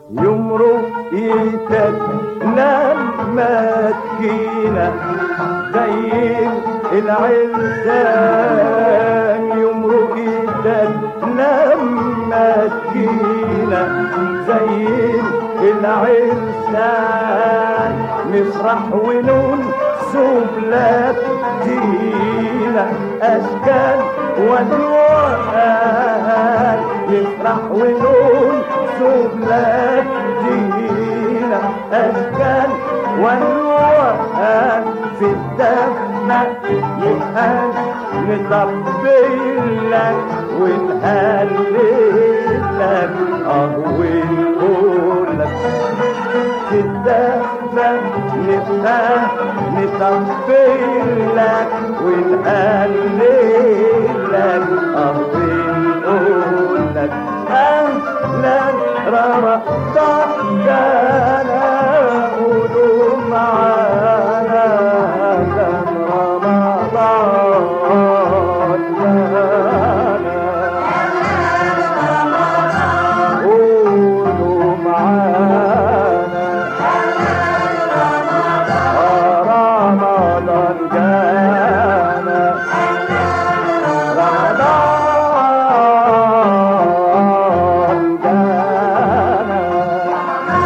يمرق ايدك لما تجينا زي العرسان، يمرق ايدك لما تجينا زي العرسان، نفرح ونون سبلات دينا اشكال والوان، نفرح ونون سبلات دينا اشكال والوان، في الدفنة نبقى نطبل لك ونهلل لك ونقول لك، في الدفنة نبقى نطبل لك ونهلل لك ونقول لك أهلا رمضان